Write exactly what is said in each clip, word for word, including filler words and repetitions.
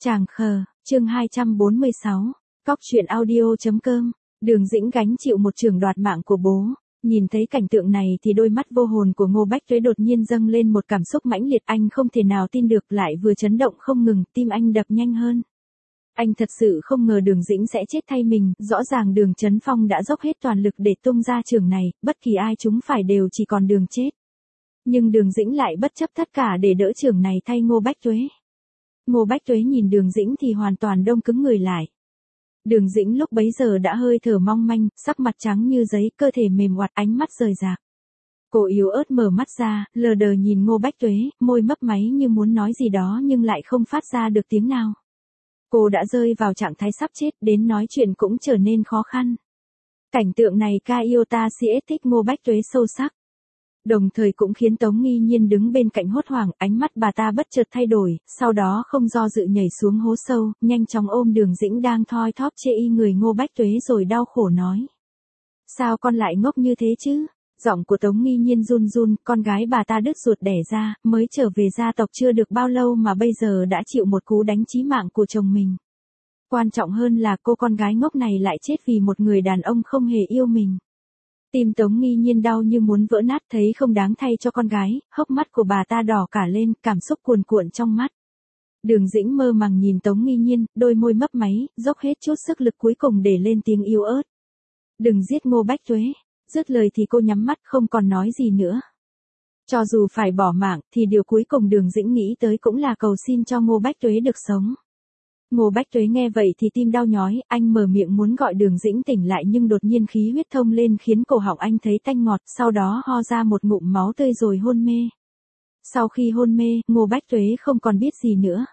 Tràng khờ, chương hai trăm bốn mươi sáu, cóc truyện audio.com, Đường Dĩnh gánh chịu một trường đoạt mạng của bố. Nhìn thấy cảnh tượng này thì đôi mắt vô hồn của Ngô Bách Tuế đột nhiên dâng lên một cảm xúc mãnh liệt, anh không thể nào tin được, lại vừa chấn động không ngừng, tim anh đập nhanh hơn. Anh thật sự không ngờ Đường Dĩnh sẽ chết thay mình, rõ ràng Đường Chấn Phong đã dốc hết toàn lực để tung ra trường này, bất kỳ ai chúng phải đều chỉ còn đường chết. Nhưng Đường Dĩnh lại bất chấp tất cả để đỡ trường này thay Ngô Bách Tuế. Ngô Bách Tuế nhìn Đường Dĩnh thì hoàn toàn đông cứng người lại. Đường Dĩnh lúc bấy giờ đã hơi thở mong manh, sắc mặt trắng như giấy, cơ thể mềm oặt, ánh mắt rời rạc. Cô yếu ớt mở mắt ra, lờ đờ nhìn Ngô Bách Tuế, môi mấp máy như muốn nói gì đó nhưng lại không phát ra được tiếng nào. Cô đã rơi vào trạng thái sắp chết, đến nói chuyện cũng trở nên khó khăn. Cảnh tượng này Kaiota siết thích Ngô Bách Tuế sâu sắc. Đồng thời cũng khiến Tống Nghi Nhiên đứng bên cạnh hốt hoảng, ánh mắt bà ta bất chợt thay đổi, sau đó không do dự nhảy xuống hố sâu, nhanh chóng ôm Đường Dĩnh đang thoi thóp chê y người Ngô Bách Tuế rồi đau khổ nói. Sao con lại ngốc như thế chứ? Giọng của Tống Nghi Nhiên run run, con gái bà ta đứt ruột đẻ ra, mới trở về gia tộc chưa được bao lâu mà bây giờ đã chịu một cú đánh chí mạng của chồng mình. Quan trọng hơn là cô con gái ngốc này lại chết vì một người đàn ông không hề yêu mình. Tim Tống Nghi Nhiên đau như muốn vỡ nát, thấy không đáng thay cho con gái, hốc mắt của bà ta đỏ cả lên, cảm xúc cuồn cuộn trong mắt. Đường Dĩnh mơ màng nhìn Tống Nghi Nhiên, đôi môi mấp máy, dốc hết chút sức lực cuối cùng để lên tiếng yếu ớt. Đừng giết Ngô Bách Tuế. Dứt lời thì cô nhắm mắt không còn nói gì nữa. Cho dù phải bỏ mạng thì điều cuối cùng Đường Dĩnh nghĩ tới cũng là cầu xin cho Ngô Bách Tuế được sống. Ngô Bách Tuế nghe vậy thì tim đau nhói, anh mở miệng muốn gọi Đường Dĩnh tỉnh lại nhưng đột nhiên khí huyết thông lên khiến cổ họng anh thấy tanh ngọt, sau đó ho ra một ngụm máu tươi rồi hôn mê. Sau khi hôn mê, Ngô Bách Tuế không còn biết gì nữa.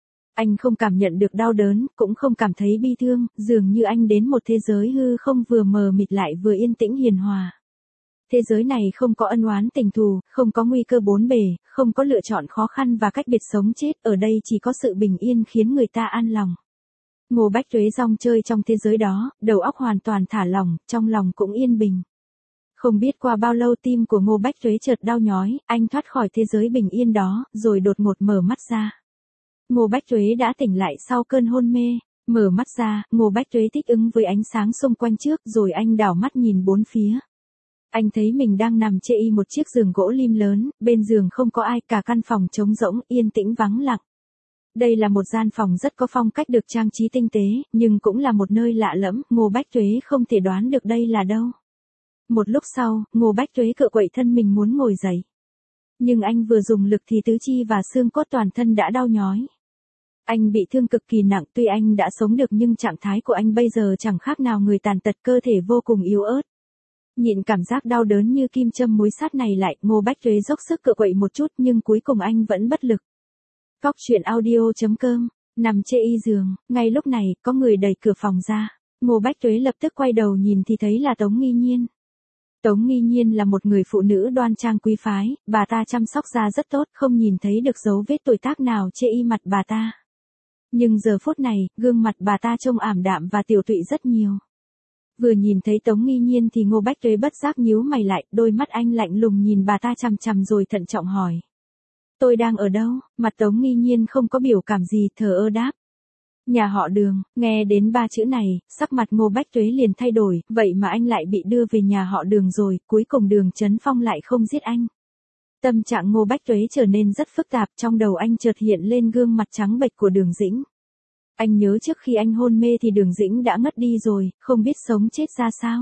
Anh không cảm nhận được đau đớn, cũng không cảm thấy bi thương, dường như anh đến một thế giới hư không vừa mờ mịt lại vừa yên tĩnh hiền hòa. Thế giới này không có ân oán tình thù, không có nguy cơ bốn bề, không có lựa chọn khó khăn và cách biệt sống chết, ở đây chỉ có sự bình yên khiến người ta an lòng. Ngô Bách Tuế rong chơi trong thế giới đó, đầu óc hoàn toàn thả lỏng, trong lòng cũng yên bình. Không biết qua bao lâu tim của Ngô Bách Tuế chợt đau nhói, anh thoát khỏi thế giới bình yên đó, rồi đột ngột mở mắt ra. Ngô Bách Tuế đã tỉnh lại sau cơn hôn mê, mở mắt ra, Ngô Bách Tuế thích ứng với ánh sáng xung quanh trước rồi anh đảo mắt nhìn bốn phía. Anh thấy mình đang nằm chê y một chiếc giường gỗ lim lớn, bên giường không có ai, cả căn phòng trống rỗng, yên tĩnh vắng lặng. Đây là một gian phòng rất có phong cách được trang trí tinh tế, nhưng cũng là một nơi lạ lẫm, Ngô Bách Tuế không thể đoán được đây là đâu. Một lúc sau, Ngô Bách Tuế cựa quậy thân mình muốn ngồi dậy. Nhưng anh vừa dùng lực thì tứ chi và xương cốt toàn thân đã đau nhói. Anh bị thương cực kỳ nặng, tuy anh đã sống được nhưng trạng thái của anh bây giờ chẳng khác nào người tàn tật, cơ thể vô cùng yếu ớt. Nhịn cảm giác đau đớn như kim châm múi sát này lại, Ngô Bách Tuế dốc sức cựa quậy một chút nhưng cuối cùng anh vẫn bất lực. Cóc truyện audio.com, nằm chê y giường, ngay lúc này, có người đẩy cửa phòng ra. Ngô Bách Tuế lập tức quay đầu nhìn thì thấy là Tống Nghi Nhiên. Tống Nghi Nhiên là một người phụ nữ đoan trang quý phái, bà ta chăm sóc da rất tốt, không nhìn thấy được dấu vết tuổi tác nào chê y mặt bà ta. Nhưng giờ phút này, gương mặt bà ta trông ảm đạm và tiểu tụy rất nhiều. Vừa nhìn thấy Tống Nghi Nhiên thì Ngô Bách Tuế bất giác nhíu mày lại, đôi mắt anh lạnh lùng nhìn bà ta chằm chằm rồi thận trọng hỏi. Tôi đang ở đâu? Mặt Tống Nghi Nhiên không có biểu cảm gì, thờ ơ đáp. Nhà họ Đường. Nghe đến ba chữ này, sắc mặt Ngô Bách Tuế liền thay đổi, vậy mà anh lại bị đưa về nhà họ Đường rồi, cuối cùng Đường Chấn Phong lại không giết anh. Tâm trạng Ngô Bách Tuế trở nên rất phức tạp, trong đầu anh chợt hiện lên gương mặt trắng bệch của Đường Dĩnh. Anh nhớ trước khi anh hôn mê thì Đường Dĩnh đã ngất đi rồi, không biết sống chết ra sao.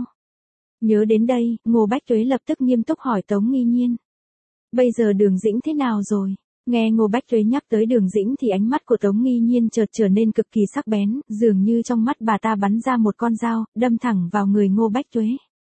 Nhớ đến đây, Ngô Bách Tuế lập tức nghiêm túc hỏi Tống Nghi Nhiên. Bây giờ Đường Dĩnh thế nào rồi? Nghe Ngô Bách Tuế nhắc tới Đường Dĩnh thì ánh mắt của Tống Nghi Nhiên chợt trở nên cực kỳ sắc bén, dường như trong mắt bà ta bắn ra một con dao, đâm thẳng vào người Ngô Bách Tuế.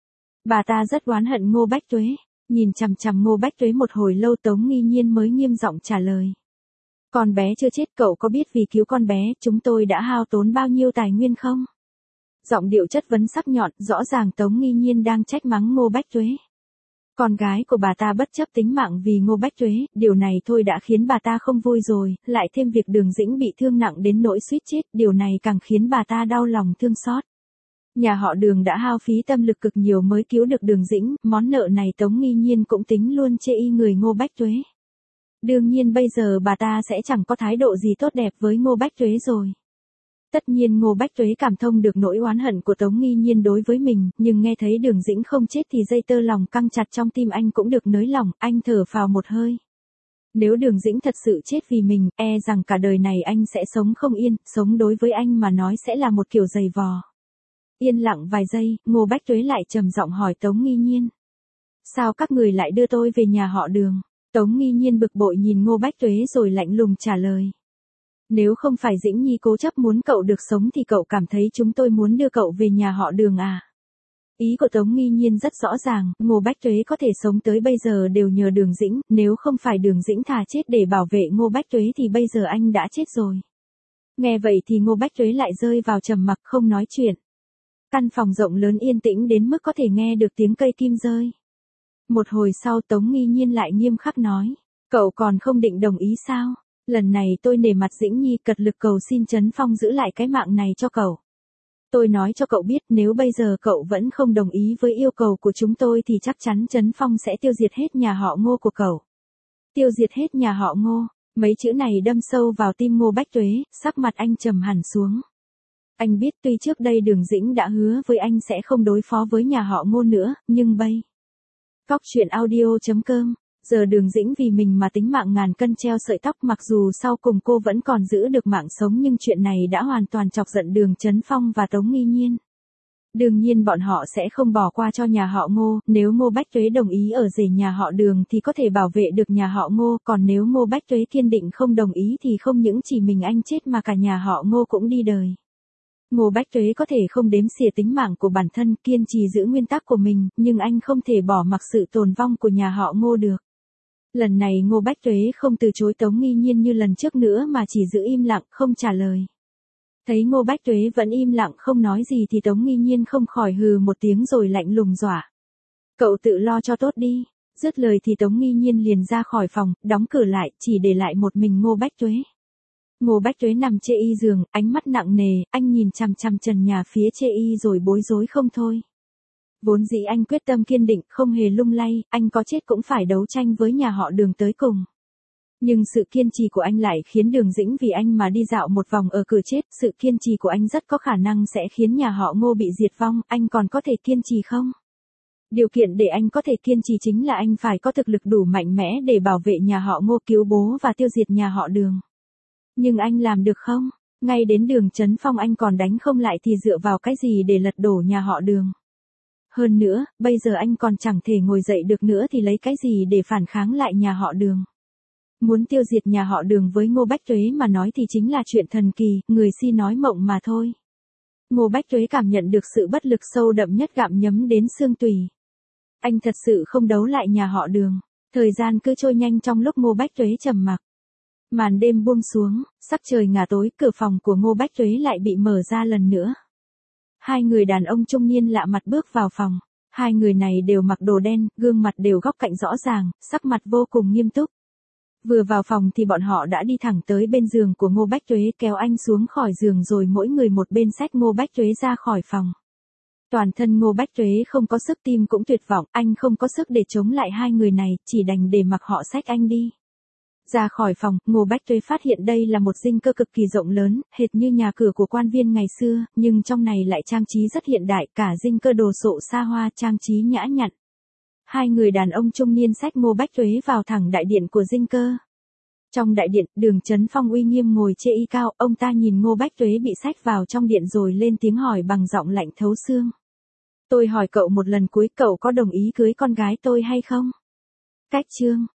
Bà ta rất oán hận Ngô Bách Tuế, nhìn chằm chằm Ngô Bách Tuế một hồi lâu Tống Nghi Nhiên mới nghiêm giọng trả lời. Con bé chưa chết, cậu có biết vì cứu con bé, chúng tôi đã hao tốn bao nhiêu tài nguyên không? Giọng điệu chất vấn sắc nhọn, rõ ràng Tống Nghi Nhiên đang trách mắng Ngô Bách Tuế. Con gái của bà ta bất chấp tính mạng vì Ngô Bách Tuế, điều này thôi đã khiến bà ta không vui rồi, lại thêm việc Đường Dĩnh bị thương nặng đến nỗi suýt chết, điều này càng khiến bà ta đau lòng thương xót. Nhà họ Đường đã hao phí tâm lực cực nhiều mới cứu được Đường Dĩnh, món nợ này Tống Nghi Nhiên cũng tính luôn chê y người Ngô Bách Tuế. Đương nhiên bây giờ bà ta sẽ chẳng có thái độ gì tốt đẹp với Ngô Bách Tuế rồi. Tất nhiên Ngô Bách Tuế cảm thông được nỗi oán hận của Tống Nghi Nhiên đối với mình, nhưng nghe thấy Đường Dĩnh không chết thì dây tơ lòng căng chặt trong tim anh cũng được nới lỏng, anh thở phào một hơi. Nếu Đường Dĩnh thật sự chết vì mình, e rằng cả đời này anh sẽ sống không yên, sống đối với anh mà nói sẽ là một kiểu giày vò. Yên lặng vài giây, Ngô Bách Tuế lại trầm giọng hỏi Tống Nghi Nhiên. Sao các người lại đưa tôi về nhà họ Đường? Tống Nghi Nhiên bực bội nhìn Ngô Bách Tuế rồi lạnh lùng trả lời. Nếu không phải Dĩnh Nhi cố chấp muốn cậu được sống thì cậu cảm thấy chúng tôi muốn đưa cậu về nhà họ Đường à? Ý của Tống Nghi Nhiên rất rõ ràng, Ngô Bách Tuế có thể sống tới bây giờ đều nhờ Đường Dĩnh, nếu không phải Đường Dĩnh thà chết để bảo vệ Ngô Bách Tuế thì bây giờ anh đã chết rồi. Nghe vậy thì Ngô Bách Tuế lại rơi vào trầm mặc không nói chuyện. Căn phòng rộng lớn yên tĩnh đến mức có thể nghe được tiếng cây kim rơi. Một hồi sau Tống Nghi Nhiên lại nghiêm khắc nói, cậu còn không định đồng ý sao? Lần này tôi nể mặt Dĩnh Nhi cật lực cầu xin Trấn Phong giữ lại cái mạng này cho cậu. Tôi nói cho cậu biết nếu bây giờ cậu vẫn không đồng ý với yêu cầu của chúng tôi thì chắc chắn Trấn Phong sẽ tiêu diệt hết nhà họ Ngô của cậu. Tiêu diệt hết nhà họ Ngô, mấy chữ này đâm sâu vào tim Ngô Bách Tuế, sắc mặt anh trầm hẳn xuống. Anh biết tuy trước đây Đường Dĩnh đã hứa với anh sẽ không đối phó với nhà họ Ngô nữa, nhưng bây. Cóc truyện audio chấm com. Giờ Đường Dĩnh vì mình mà tính mạng ngàn cân treo sợi tóc, mặc dù sau cùng cô vẫn còn giữ được mạng sống nhưng chuyện này đã hoàn toàn chọc giận Đường Trấn Phong và Tống Nghi Nhiên. Đương nhiên bọn họ sẽ không bỏ qua cho nhà họ Ngô, nếu Ngô Bách Tuế đồng ý ở rể nhà họ Đường thì có thể bảo vệ được nhà họ Ngô, còn nếu Ngô Bách Tuế kiên định không đồng ý thì không những chỉ mình anh chết mà cả nhà họ Ngô cũng đi đời. Ngô Bách Tuế có thể không đếm xỉa tính mạng của bản thân, kiên trì giữ nguyên tắc của mình, nhưng anh không thể bỏ mặc sự tồn vong của nhà họ Ngô được. Lần này Ngô Bách Tuế không từ chối Tống Nghi Nhiên như lần trước nữa mà chỉ giữ im lặng không trả lời. Thấy Ngô Bách Tuế vẫn im lặng không nói gì thì Tống Nghi Nhiên không khỏi hừ một tiếng rồi lạnh lùng dọa. Cậu tự lo cho tốt đi. Dứt lời thì Tống Nghi Nhiên liền ra khỏi phòng, đóng cửa lại, chỉ để lại một mình Ngô Bách Tuế. Ngô Bách Tuế nằm chê y giường, ánh mắt nặng nề, anh nhìn chằm chằm trần nhà phía chê y rồi bối rối không thôi. Vốn dĩ anh quyết tâm kiên định, không hề lung lay, anh có chết cũng phải đấu tranh với nhà họ Đường tới cùng. Nhưng sự kiên trì của anh lại khiến Đường Dĩnh vì anh mà đi dạo một vòng ở cửa chết, sự kiên trì của anh rất có khả năng sẽ khiến nhà họ Ngô bị diệt vong, anh còn có thể kiên trì không? Điều kiện để anh có thể kiên trì chính là anh phải có thực lực đủ mạnh mẽ để bảo vệ nhà họ Ngô, cứu bố và tiêu diệt nhà họ Đường. Nhưng anh làm được không? Ngay đến Đường Trấn Phong anh còn đánh không lại thì dựa vào cái gì để lật đổ nhà họ Đường? Hơn nữa, bây giờ anh còn chẳng thể ngồi dậy được nữa thì lấy cái gì để phản kháng lại nhà họ Đường? Muốn tiêu diệt nhà họ Đường với Ngô Bách Tuế mà nói thì chính là chuyện thần kỳ, người si nói mộng mà thôi. Ngô Bách Tuế cảm nhận được sự bất lực sâu đậm nhất gặm nhấm đến xương tủy. Anh thật sự không đấu lại nhà họ Đường. Thời gian cứ trôi nhanh trong lúc Ngô Bách Tuế trầm mặc. Màn đêm buông xuống, sắc trời ngả tối, cửa phòng của Ngô Bách Tuế lại bị mở ra lần nữa. Hai người đàn ông trung niên lạ mặt bước vào phòng. Hai người này đều mặc đồ đen, gương mặt đều góc cạnh rõ ràng, sắc mặt vô cùng nghiêm túc. Vừa vào phòng thì bọn họ đã đi thẳng tới bên giường của Ngô Bách Tuế, kéo anh xuống khỏi giường rồi mỗi người một bên xách Ngô Bách Tuế ra khỏi phòng. Toàn thân Ngô Bách Tuế không có sức, tim cũng tuyệt vọng, anh không có sức để chống lại hai người này, chỉ đành để mặc họ xách anh đi. Ra khỏi phòng, Ngô Bách Tuế phát hiện đây là một dinh cơ cực kỳ rộng lớn, hệt như nhà cửa của quan viên ngày xưa, nhưng trong này lại trang trí rất hiện đại, cả dinh cơ đồ sộ xa hoa, trang trí nhã nhặn. Hai người đàn ông trung niên xách Ngô Bách Tuế vào thẳng đại điện của dinh cơ. Trong đại điện, Đường Trấn Phong uy nghiêm ngồi chê y cao, ông ta nhìn Ngô Bách Tuế bị xách vào trong điện rồi lên tiếng hỏi bằng giọng lạnh thấu xương. Tôi hỏi cậu một lần cuối, cậu có đồng ý cưới con gái tôi hay không? Cách chương